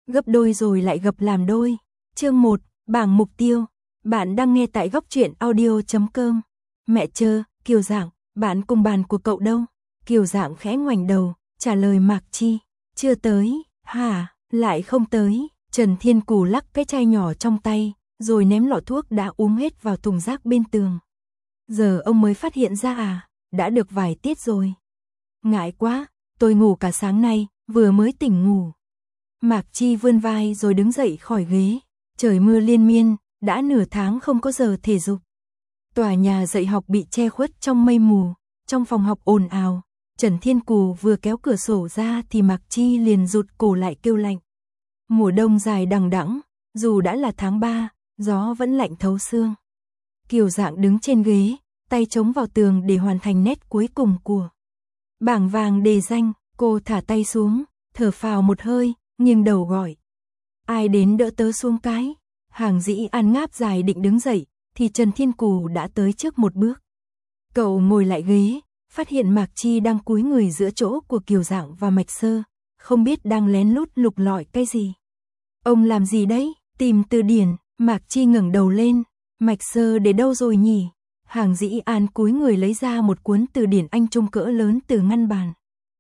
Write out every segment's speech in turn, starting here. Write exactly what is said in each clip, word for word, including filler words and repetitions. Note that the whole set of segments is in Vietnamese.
gấp đôi rồi lại gập làm đôi. Chương một, bảng mục tiêu. Bạn đang nghe tại góc truyện audio chấm com. Mẹ chơ, Kiều Dạng, bạn cùng bàn của cậu đâu? Kiều Dạng khẽ ngoảnh đầu, trả lời Mạc Chi. Chưa tới. Hả, lại không tới. Trần Thiên Cù lắc cái chai nhỏ trong tay, rồi ném lọ thuốc đã uống hết vào thùng rác bên tường. Giờ ông mới phát hiện ra à, đã được vài tiết rồi. Ngại quá, tôi ngủ cả sáng nay, vừa mới tỉnh ngủ. Mạc Chi vươn vai rồi đứng dậy khỏi ghế. Trời mưa liên miên, đã nửa tháng không có giờ thể dục. Tòa nhà dạy học bị che khuất trong mây mù, trong phòng học ồn ào. Trần Thiên Cù vừa kéo cửa sổ ra thì Mạc Chi liền rụt cổ lại kêu lạnh. Mùa đông dài đằng đẵng, dù đã là tháng ba, gió vẫn lạnh thấu xương. Kiều Dạng đứng trên ghế, tay chống vào tường để hoàn thành nét cuối cùng của bảng vàng đề danh. Cô thả tay xuống, thở phào một hơi, nghiêng đầu gọi. Ai đến đỡ tớ xuống cái. Hàng Dĩ An ngáp dài định đứng dậy, thì Trần Thiên Cù đã tới trước một bước. Cậu ngồi lại ghế, phát hiện Mạc Chi đang cúi người giữa chỗ của Kiều Dạng và Mạch Sơ, không biết đang lén lút lục lọi cái gì. Ông làm gì đấy? Tìm từ điển. Mạc Chi ngẩng đầu lên. Mạch Sơ để đâu rồi nhỉ? Hàng Dĩ An cúi người lấy ra một cuốn từ điển Anh trung cỡ lớn từ ngăn bàn.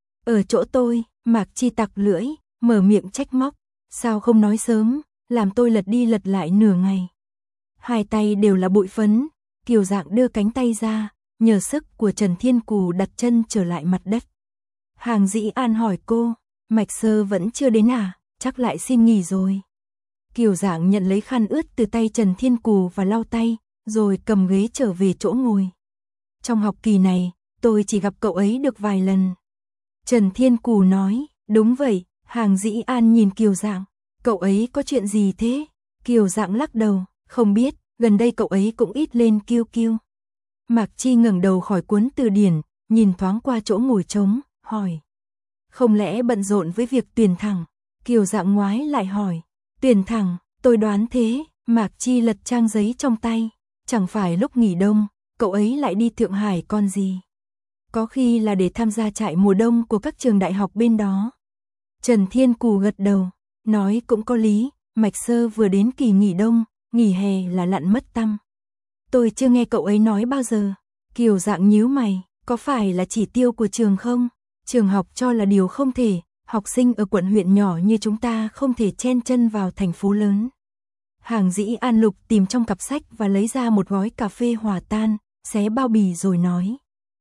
Ở chỗ tôi. Mạc Chi tặc lưỡi, mở miệng trách móc. Sao không nói sớm, làm tôi lật đi lật lại nửa ngày. Hai tay đều là bụi phấn. Kiều Dạng đưa cánh tay ra, nhờ sức của Trần Thiên Cù đặt chân trở lại mặt đất. Hàng Dĩ An hỏi cô, Mạch Sơ vẫn chưa đến à, chắc lại xin nghỉ rồi. Kiều Dạng nhận lấy khăn ướt từ tay Trần Thiên Cù và lau tay, rồi cầm ghế trở về chỗ ngồi. Trong học kỳ này, tôi chỉ gặp cậu ấy được vài lần. Trần Thiên Cù nói, đúng vậy. Hàng Dĩ An nhìn Kiều Dạng, cậu ấy có chuyện gì thế? Kiều Dạng lắc đầu, không biết, gần đây cậu ấy cũng ít lên kiêu kiêu. Mạc Chi ngẩng đầu khỏi cuốn từ điển, nhìn thoáng qua chỗ ngồi trống, hỏi. Không lẽ bận rộn với việc tuyển thẳng? Kiều Dạng ngoái lại hỏi, tuyển thẳng, tôi đoán thế. Mạc Chi lật trang giấy trong tay, chẳng phải lúc nghỉ đông, cậu ấy lại đi Thượng Hải con gì? Có khi là để tham gia trại mùa đông của các trường đại học bên đó. Trần Thiên Cù gật đầu, nói cũng có lý, Mạch Sơ vừa đến kỳ nghỉ đông, nghỉ hè là lặn mất tăm. Tôi chưa nghe cậu ấy nói bao giờ. Kiều Dạng nhíu mày, có phải là chỉ tiêu của trường không? Trường học cho là điều không thể, học sinh ở quận huyện nhỏ như chúng ta không thể chen chân vào thành phố lớn. Hàng Dĩ An lục tìm trong cặp sách và lấy ra một gói cà phê hòa tan, xé bao bì rồi nói.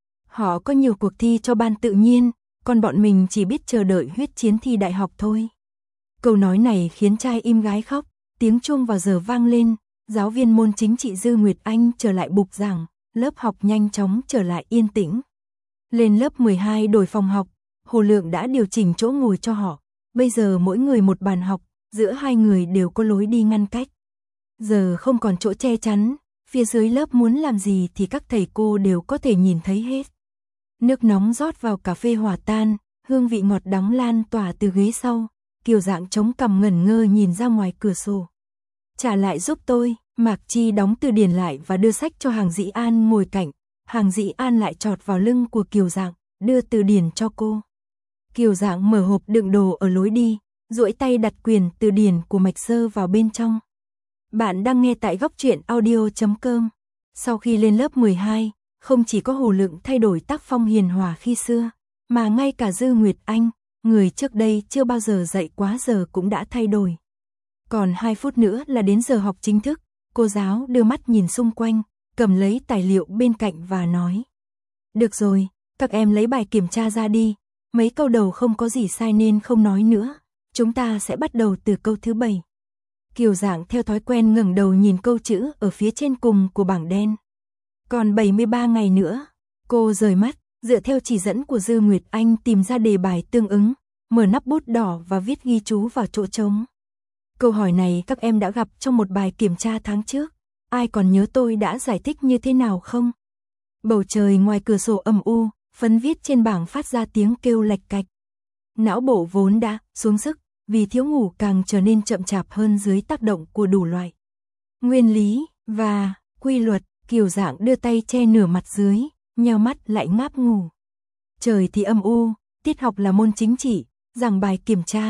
Họ có nhiều cuộc thi cho ban tự nhiên, còn bọn mình chỉ biết chờ đợi huyết chiến thi đại học thôi. Câu nói này khiến trai im gái khóc, tiếng chuông vào giờ vang lên, giáo viên môn chính trị Dư Nguyệt Anh trở lại bục giảng, lớp học nhanh chóng trở lại yên tĩnh. Lên lớp mười hai đổi phòng học, Hồ Lượng đã điều chỉnh chỗ ngồi cho họ, bây giờ mỗi người một bàn học, giữa hai người đều có lối đi ngăn cách. Giờ không còn chỗ che chắn, phía dưới lớp muốn làm gì thì các thầy cô đều có thể nhìn thấy hết. Nước nóng rót vào cà phê hòa tan, hương vị ngọt đắng lan tỏa từ ghế sau. Kiều Dạng chống cằm ngẩn ngơ nhìn ra ngoài cửa sổ. Trả lại giúp tôi. Mạc Chi đóng từ điển lại và đưa sách cho Hàng Dĩ An ngồi cạnh. Hàng Dĩ An lại chọt vào lưng của Kiều Dạng, đưa từ điển cho cô. Kiều Dạng mở hộp đựng đồ ở lối đi, duỗi tay đặt quyển từ điển của Mạch Sơ vào bên trong. Bạn đang nghe tại góc truyện audio chấm com. Sau khi lên lớp mười hai, không chỉ có Hồ Lượng thay đổi tác phong hiền hòa khi xưa, mà ngay cả Dư Nguyệt Anh, người trước đây chưa bao giờ dạy quá giờ cũng đã thay đổi. Còn hai phút nữa là đến giờ học chính thức, cô giáo đưa mắt nhìn xung quanh, cầm lấy tài liệu bên cạnh và nói. Được rồi, các em lấy bài kiểm tra ra đi, mấy câu đầu không có gì sai nên không nói nữa, chúng ta sẽ bắt đầu từ câu thứ bảy. Kiều Dạng theo thói quen ngẩng đầu nhìn câu chữ ở phía trên cùng của bảng đen. Còn bảy mươi ba ngày nữa, cô rời mắt, dựa theo chỉ dẫn của Dư Nguyệt Anh tìm ra đề bài tương ứng, mở nắp bút đỏ và viết ghi chú vào chỗ trống. Câu hỏi này các em đã gặp trong một bài kiểm tra tháng trước, ai còn nhớ tôi đã giải thích như thế nào không? Bầu trời ngoài cửa sổ âm u, phấn viết trên bảng phát ra tiếng kêu lạch cạch. Não bộ vốn đã xuống sức, vì thiếu ngủ càng trở nên chậm chạp hơn dưới tác động của đủ loại nguyên lý và quy luật. Kiều Dạng đưa tay che nửa mặt dưới, nheo mắt lại ngáp ngủ. Trời thì âm u, tiết học là môn chính trị, giảng bài kiểm tra,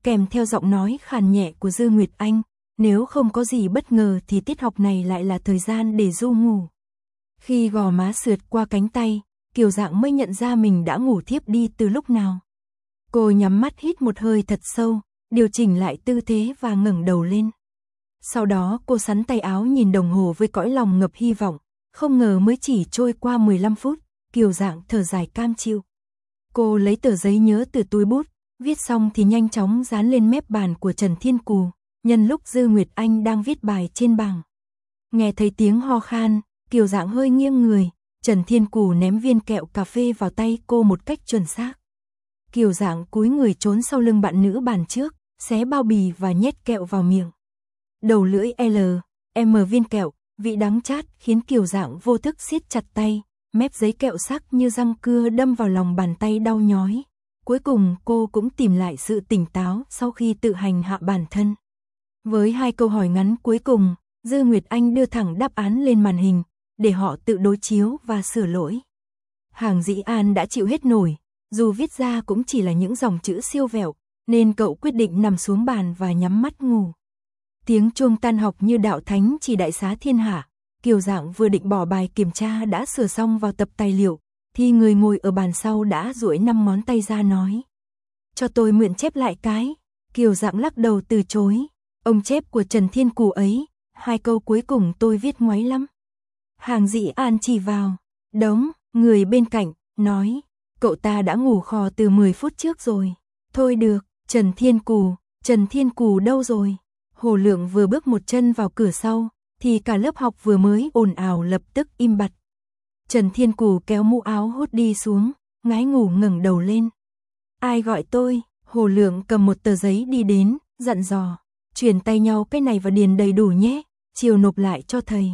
kèm theo giọng nói khàn nhẹ của Dư Nguyệt Anh, nếu không có gì bất ngờ thì tiết học này lại là thời gian để du ngủ. Khi gò má sượt qua cánh tay, Kiều Dạng mới nhận ra mình đã ngủ thiếp đi từ lúc nào. Cô nhắm mắt hít một hơi thật sâu, điều chỉnh lại tư thế và ngẩng đầu lên. Sau đó cô sắn tay áo nhìn đồng hồ với cõi lòng ngập hy vọng, không ngờ mới chỉ trôi qua mười lăm phút, Kiều Dạng thở dài cam chịu. Cô lấy tờ giấy nhớ từ túi bút, viết xong thì nhanh chóng dán lên mép bàn của Trần Thiên Cù, nhân lúc Dư Nguyệt Anh đang viết bài trên bảng. Nghe thấy tiếng ho khan, Kiều Dạng hơi nghiêng người, Trần Thiên Cù ném viên kẹo cà phê vào tay cô một cách chuẩn xác. Kiều Dạng cúi người trốn sau lưng bạn nữ bàn trước, xé bao bì và nhét kẹo vào miệng. Đầu lưỡi L, M viên kẹo, vị đắng chát khiến Kiều Dạng vô thức siết chặt tay, mép giấy kẹo sắc như răng cưa đâm vào lòng bàn tay đau nhói. Cuối cùng cô cũng tìm lại sự tỉnh táo sau khi tự hành hạ bản thân. Với hai câu hỏi ngắn cuối cùng, Dư Nguyệt Anh đưa thẳng đáp án lên màn hình, để họ tự đối chiếu và sửa lỗi. Hàng Dĩ An đã chịu hết nổi, dù viết ra cũng chỉ là những dòng chữ siêu vẹo, nên cậu quyết định nằm xuống bàn và nhắm mắt ngủ. Tiếng chuông tan học như đạo thánh chỉ đại xá thiên hạ, Kiều Dạng vừa định bỏ bài kiểm tra đã sửa xong vào tập tài liệu, thì người ngồi ở bàn sau đã duỗi năm ngón tay ra nói. Cho tôi mượn chép lại cái. Kiều Dạng lắc đầu từ chối. Ông chép của Trần Thiên Cù ấy, hai câu cuối cùng tôi viết ngoáy lắm. Hàng Dĩ An chỉ vào đống người bên cạnh, nói, cậu ta đã ngủ khò từ mười phút trước rồi. Thôi được, Trần Thiên Cù, Trần Thiên Cù đâu rồi? Hồ Lượng vừa bước một chân vào cửa sau, thì cả lớp học vừa mới ồn ào lập tức im bặt. Trần Thiên Cù kéo mũ áo hốt đi xuống, ngái ngủ ngẩng đầu lên. Ai gọi tôi? Hồ Lượng cầm một tờ giấy đi đến, dặn dò, chuyển tay nhau cái này và điền đầy đủ nhé, chiều nộp lại cho thầy.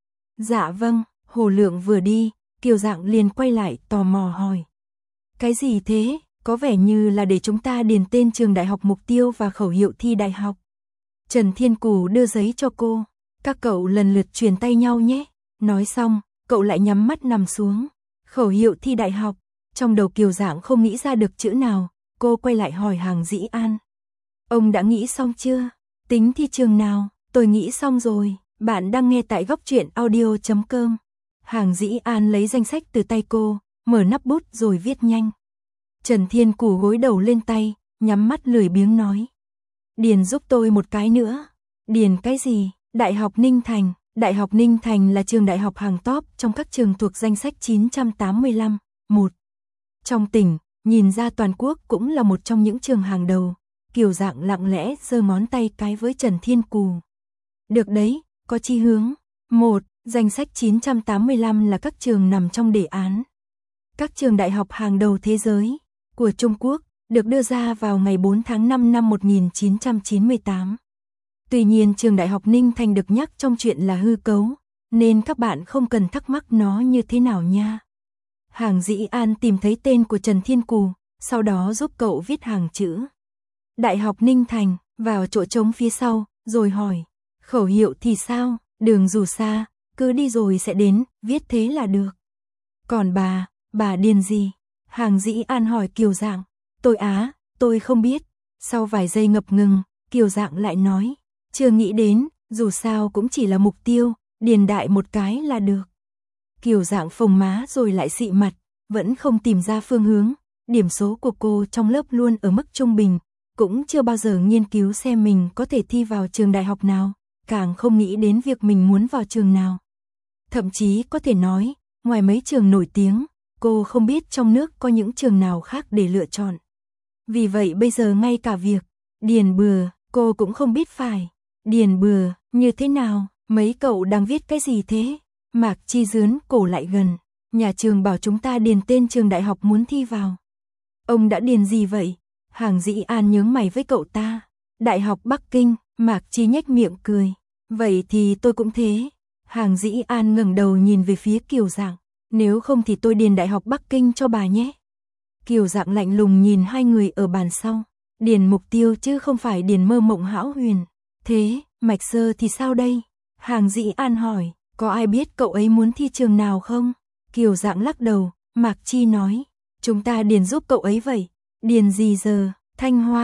Dạ vâng, Hồ Lượng vừa đi, Kiều Dạng liền quay lại tò mò hỏi. Cái gì thế? Có vẻ như là để chúng ta điền tên trường đại học mục tiêu và khẩu hiệu thi đại học. Trần Thiên Cù đưa giấy cho cô, các cậu lần lượt truyền tay nhau nhé. Nói xong, cậu lại nhắm mắt nằm xuống. Khẩu hiệu thi đại học, trong đầu Kiều Dạng không nghĩ ra được chữ nào, cô quay lại hỏi Hàng Dĩ An. Ông đã nghĩ xong chưa? Tính thi trường nào? Tôi nghĩ xong rồi. Bạn đang nghe tại góc truyện audio chấm com. Hàng Dĩ An lấy danh sách từ tay cô, mở nắp bút rồi viết nhanh. Trần Thiên Cù gối đầu lên tay, nhắm mắt lười biếng nói. Điền giúp tôi một cái nữa. Điền cái gì? Đại học Ninh Thành. Đại học Ninh Thành là trường đại học hàng top trong các trường thuộc danh sách chín trăm tám mươi lăm. một. Trong tỉnh, nhìn ra toàn quốc cũng là một trong những trường hàng đầu. Kiều Dạng lặng lẽ giơ ngón tay cái với Trần Thiên Cù. Được đấy, có chi hướng. một. Danh sách chín trăm tám mươi lăm là các trường nằm trong đề án. Các trường đại học hàng đầu thế giới của Trung Quốc được đưa ra vào ngày bốn tháng năm năm một nghìn chín trăm chín mươi tám. Tuy nhiên trường đại học Ninh Thành được nhắc trong chuyện là hư cấu, nên các bạn không cần thắc mắc nó như thế nào nha. Hàng Dĩ An tìm thấy tên của Trần Thiên Cù, sau đó giúp cậu viết hàng chữ Đại học Ninh Thành vào chỗ trống phía sau, rồi hỏi, khẩu hiệu thì sao? Đường dù xa, cứ đi rồi sẽ đến, viết thế là được. Còn bà, bà điền gì? Hàng Dĩ An hỏi Kiều Dạng. Tôi á, tôi không biết. Sau vài giây ngập ngừng, Kiều Dạng lại nói, chưa nghĩ đến, dù sao cũng chỉ là mục tiêu, điền đại một cái là được. Kiều Dạng phồng má rồi lại xị mặt, vẫn không tìm ra phương hướng. Điểm số của cô trong lớp luôn ở mức trung bình, cũng chưa bao giờ nghiên cứu xem mình có thể thi vào trường đại học nào, càng không nghĩ đến việc mình muốn vào trường nào. Thậm chí có thể nói, ngoài mấy trường nổi tiếng, cô không biết trong nước có những trường nào khác để lựa chọn. Vì vậy bây giờ ngay cả việc điền bừa, cô cũng không biết phải điền bừa như thế nào. Mấy cậu đang viết cái gì thế? Mạc Chi dướn cổ lại gần. Nhà trường bảo chúng ta điền tên trường đại học muốn thi vào. Ông đã điền gì vậy? Hàng Dĩ An nhướng mày với cậu ta. Đại học Bắc Kinh. Mạc Chi nhếch miệng cười. Vậy thì tôi cũng thế. Hàng Dĩ An ngẩng đầu nhìn về phía Kiều Dạng. Nếu không thì tôi điền Đại học Bắc Kinh cho bà nhé. Kiều Dạng lạnh lùng nhìn hai người ở bàn sau. Điền mục tiêu chứ không phải điền mơ mộng hão huyền. Thế, Mạch Sơ thì sao đây? Hàng Dĩ An hỏi, có ai biết cậu ấy muốn thi trường nào không? Kiều Dạng lắc đầu, Mạc Chi nói, chúng ta điền giúp cậu ấy vậy. Điền gì giờ? Thanh Hoa.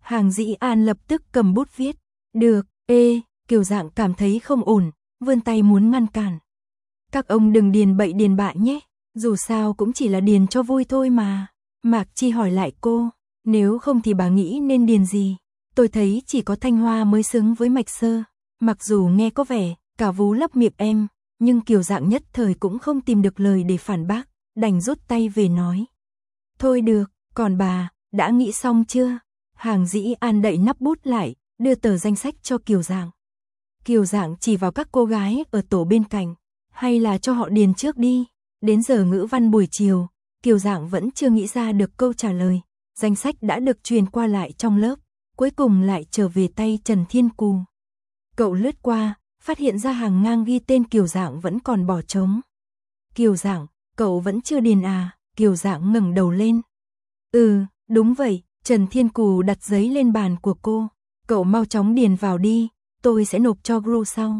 Hàng Dĩ An lập tức cầm bút viết. Được, ê, Kiều Dạng cảm thấy không ổn, vươn tay muốn ngăn cản. Các ông đừng điền bậy điền bạ nhé, dù sao cũng chỉ là điền cho vui thôi mà. Mạc Chi hỏi lại cô, nếu không thì bà nghĩ nên điền gì? Tôi thấy chỉ có Thanh Hoa mới xứng với Mạch Sơ. Mặc dù nghe có vẻ cả vú lấp miệng em, nhưng Kiều Dạng nhất thời cũng không tìm được lời để phản bác, đành rút tay về nói. Thôi được, còn bà, đã nghĩ xong chưa? Hàng Dĩ An đậy nắp bút lại, đưa tờ danh sách cho Kiều Dạng. Kiều Dạng chỉ vào các cô gái ở tổ bên cạnh, hay là cho họ điền trước đi. Đến giờ ngữ văn buổi chiều, Kiều Dạng vẫn chưa nghĩ ra được câu trả lời. Danh sách đã được truyền qua lại trong lớp, cuối cùng lại trở về tay Trần Thiên Cù. Cậu lướt qua, phát hiện ra hàng ngang ghi tên Kiều Dạng vẫn còn bỏ trống. Kiều Dạng, cậu vẫn chưa điền à? Kiều Dạng ngẩng đầu lên. Ừ, đúng vậy. Trần Thiên Cù đặt giấy lên bàn của cô. Cậu mau chóng điền vào đi, tôi sẽ nộp cho Gru sau.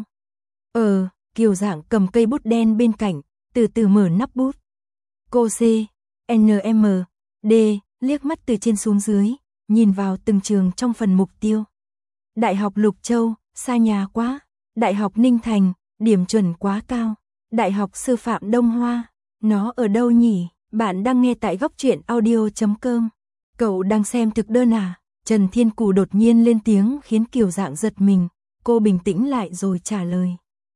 Ờ, Kiều Dạng cầm cây bút đen bên cạnh, từ từ mở nắp bút. Cô C, N M, D, liếc mắt từ trên xuống dưới, nhìn vào từng trường trong phần mục tiêu. Đại học Lục Châu, xa nhà quá. Đại học Ninh Thành, điểm chuẩn quá cao. Đại học Sư phạm Đông Hoa, nó ở đâu nhỉ? Bạn đang nghe tại góc truyện audio chấm com. Cậu đang xem thực đơn à? Trần Thiên Cù đột nhiên lên tiếng khiến Kiều Dạng giật mình. Cô bình tĩnh lại rồi trả lời.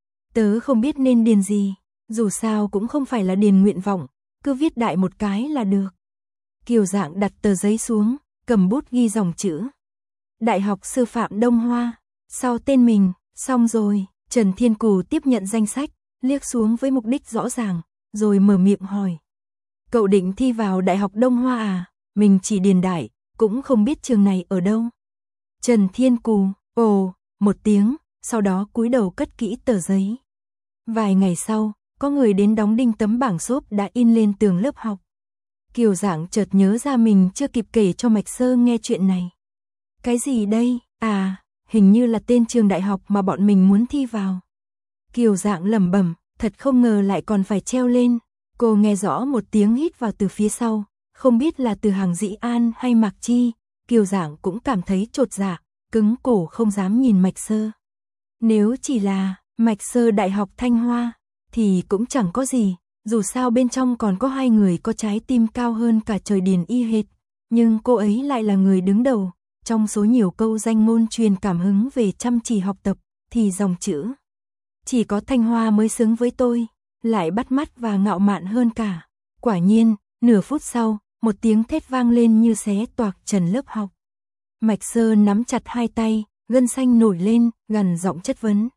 Tớ không biết nên điền gì, dù sao cũng không phải là điền nguyện vọng, cứ viết đại một cái là được. Kiều Dạng đặt tờ giấy xuống, cầm bút ghi dòng chữ. Đại học Sư phạm Đông Hoa, sau tên mình, xong rồi. Trần Thiên Cù tiếp nhận danh sách, liếc xuống với mục đích rõ ràng, rồi mở miệng hỏi. Cậu định thi vào Đại học Đông Hoa à? Mình chỉ điền đại, cũng không biết trường này ở đâu. Trần Thiên Cù, ồ, một tiếng, sau đó cúi đầu cất kỹ tờ giấy. Vài ngày sau, có người đến đóng đinh tấm bảng xốp đã in lên tường lớp học. Kiều Dạng chợt nhớ ra mình chưa kịp kể cho Mạch Sơ nghe chuyện này. Cái gì đây? À, hình như là tên trường đại học mà bọn mình muốn thi vào. Kiều Dạng lẩm bẩm, thật không ngờ lại còn phải treo lên. Cô nghe rõ một tiếng hít vào từ phía sau, không biết là từ Hàng Dĩ An hay Mạc Chi. Kiều Dạng cũng cảm thấy chột dạ, cứng cổ không dám nhìn Mạch Sơ. Nếu chỉ là Mạch Sơ Đại học Thanh Hoa, thì cũng chẳng có gì, dù sao bên trong còn có hai người có trái tim cao hơn cả trời điền y hệt. Nhưng cô ấy lại là người đứng đầu, trong số nhiều câu danh ngôn truyền cảm hứng về chăm chỉ học tập, thì dòng chữ chỉ có Thanh Hoa mới xứng với tôi, lại bắt mắt và ngạo mạn hơn cả. Quả nhiên, nửa phút sau, một tiếng thét vang lên như xé toạc trần lớp học. Mạch Sơ nắm chặt hai tay, gân xanh nổi lên, gằn giọng chất vấn.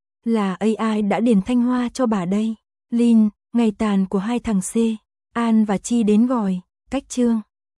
Là a i đã điền Thanh Hoa cho bà đây. Lin, ngày tàn của hai thằng C, An và Chi đến gọi, cách chương.